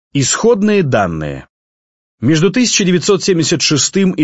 Исходные данные. Между 1976 и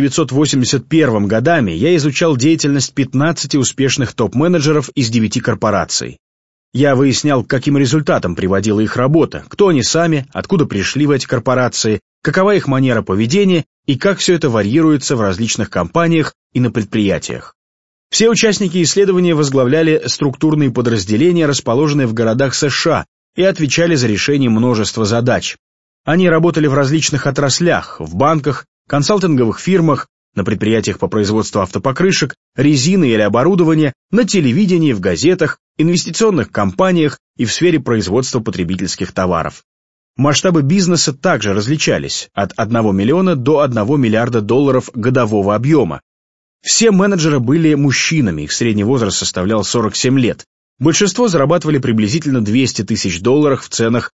1981 годами я изучал деятельность 15 успешных топ-менеджеров из 9 корпораций. Я выяснял, к каким результатам приводила их работа, кто они сами, откуда пришли в эти корпорации, какова их манера поведения и как все это варьируется в различных компаниях и на предприятиях. Все участники исследования возглавляли структурные подразделения, расположенные в городах США, и отвечали за решение множества задач. Они работали в различных отраслях, в банках, консалтинговых фирмах, на предприятиях по производству автопокрышек, резины или оборудования, на телевидении, в газетах, инвестиционных компаниях и в сфере производства потребительских товаров. Масштабы бизнеса также различались от 1 миллиона до 1 миллиарда долларов годового объема. Все менеджеры были мужчинами, их средний возраст составлял 47 лет. Большинство зарабатывали приблизительно 200 тысяч долларов в ценах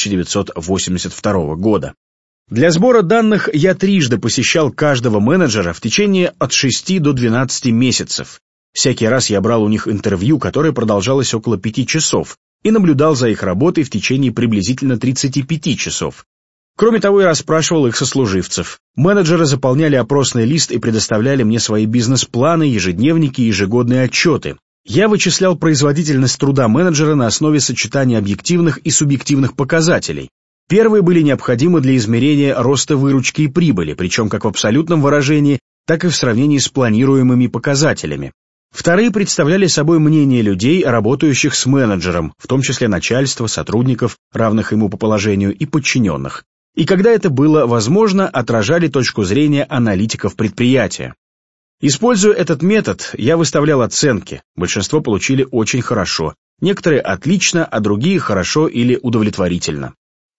1982 года. Для сбора данных я трижды посещал каждого менеджера в течение от 6 до 12 месяцев. Всякий раз я брал у них интервью, которое продолжалось около 5 часов, и наблюдал за их работой в течение приблизительно 35 часов. Кроме того, я расспрашивал их сослуживцев. Менеджеры заполняли опросный лист и предоставляли мне свои бизнес-планы, ежедневники и ежегодные отчеты. Я вычислял производительность труда менеджера на основе сочетания объективных и субъективных показателей. Первые были необходимы для измерения роста выручки и прибыли, причем как в абсолютном выражении, так и в сравнении с планируемыми показателями. Вторые представляли собой мнение людей, работающих с менеджером, в том числе начальства, сотрудников, равных ему по положению, и подчиненных. И когда это было возможно, отражали точку зрения аналитиков предприятия. Используя этот метод, я выставлял оценки. Большинство получили очень хорошо, некоторые отлично, а другие хорошо или удовлетворительно.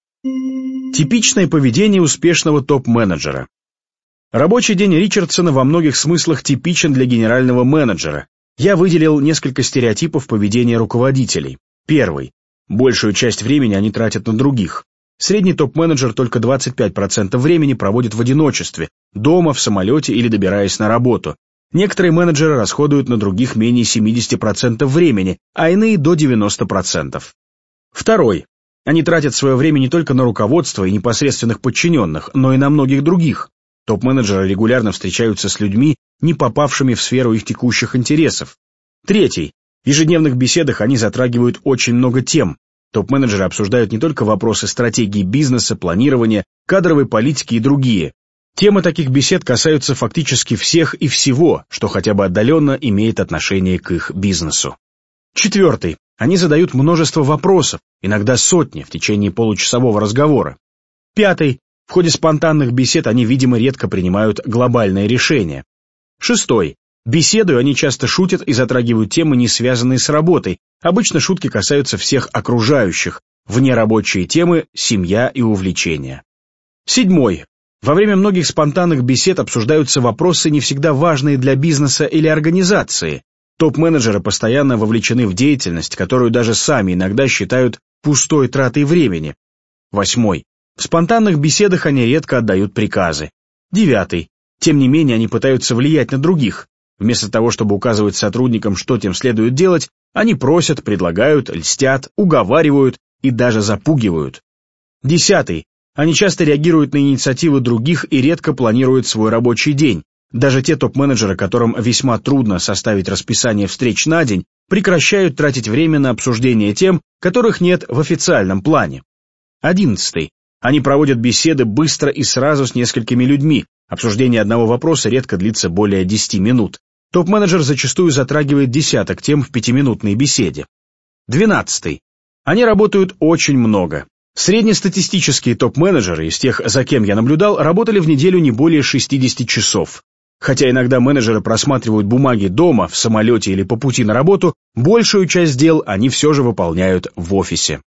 Типичное поведение успешного топ-менеджера. Рабочий день Ричардсона во многих смыслах типичен для генерального менеджера. Я выделил несколько стереотипов поведения руководителей. Первый. Большую часть времени они тратят на других. Средний топ-менеджер только 25% времени проводит в одиночестве, дома, в самолете или добираясь на работу. Некоторые менеджеры расходуют на других менее 70% времени, а иные до 90%. Второй. Они тратят свое время не только на руководство и непосредственных подчиненных, но и на многих других. Топ-менеджеры регулярно встречаются с людьми, не попавшими в сферу их текущих интересов. Третий. В ежедневных беседах они затрагивают очень много тем. Топ-менеджеры обсуждают не только вопросы стратегии бизнеса, планирования, кадровой политики и другие. Темы таких бесед касаются фактически всех и всего, что хотя бы отдаленно имеет отношение к их бизнесу. Четвертый. Они задают множество вопросов, иногда сотни, в течение получасового разговора. Пятый. В ходе спонтанных бесед они, видимо, редко принимают глобальные решения. Шестой. Беседуя, они часто шутят и затрагивают темы, не связанные с работой. Обычно шутки касаются всех окружающих, внерабочие темы, семья и увлечения. Седьмой. Во время многих спонтанных бесед обсуждаются вопросы, не всегда важные для бизнеса или организации. Топ-менеджеры постоянно вовлечены в деятельность, которую даже сами иногда считают пустой тратой времени. Восьмой. В спонтанных беседах они редко отдают приказы. Девятый. Тем не менее, они пытаются влиять на других. Вместо того, чтобы указывать сотрудникам, что тем следует делать, они просят, предлагают, льстят, уговаривают и даже запугивают. Десятый. Они часто реагируют на инициативы других и редко планируют свой рабочий день. Даже те топ-менеджеры, которым весьма трудно составить расписание встреч на день, прекращают тратить время на обсуждение тем, которых нет в официальном плане. 11. Они проводят беседы быстро и сразу с несколькими людьми. Обсуждение одного вопроса редко длится более 10 минут. Топ-менеджер зачастую затрагивает десяток тем в 5-минутной беседе. 12. Они работают очень много. Среднестатистические топ-менеджеры, из тех, за кем я наблюдал, работали в неделю не более 60 часов. Хотя иногда менеджеры просматривают бумаги дома, в самолете или по пути на работу, большую часть дел они все же выполняют в офисе.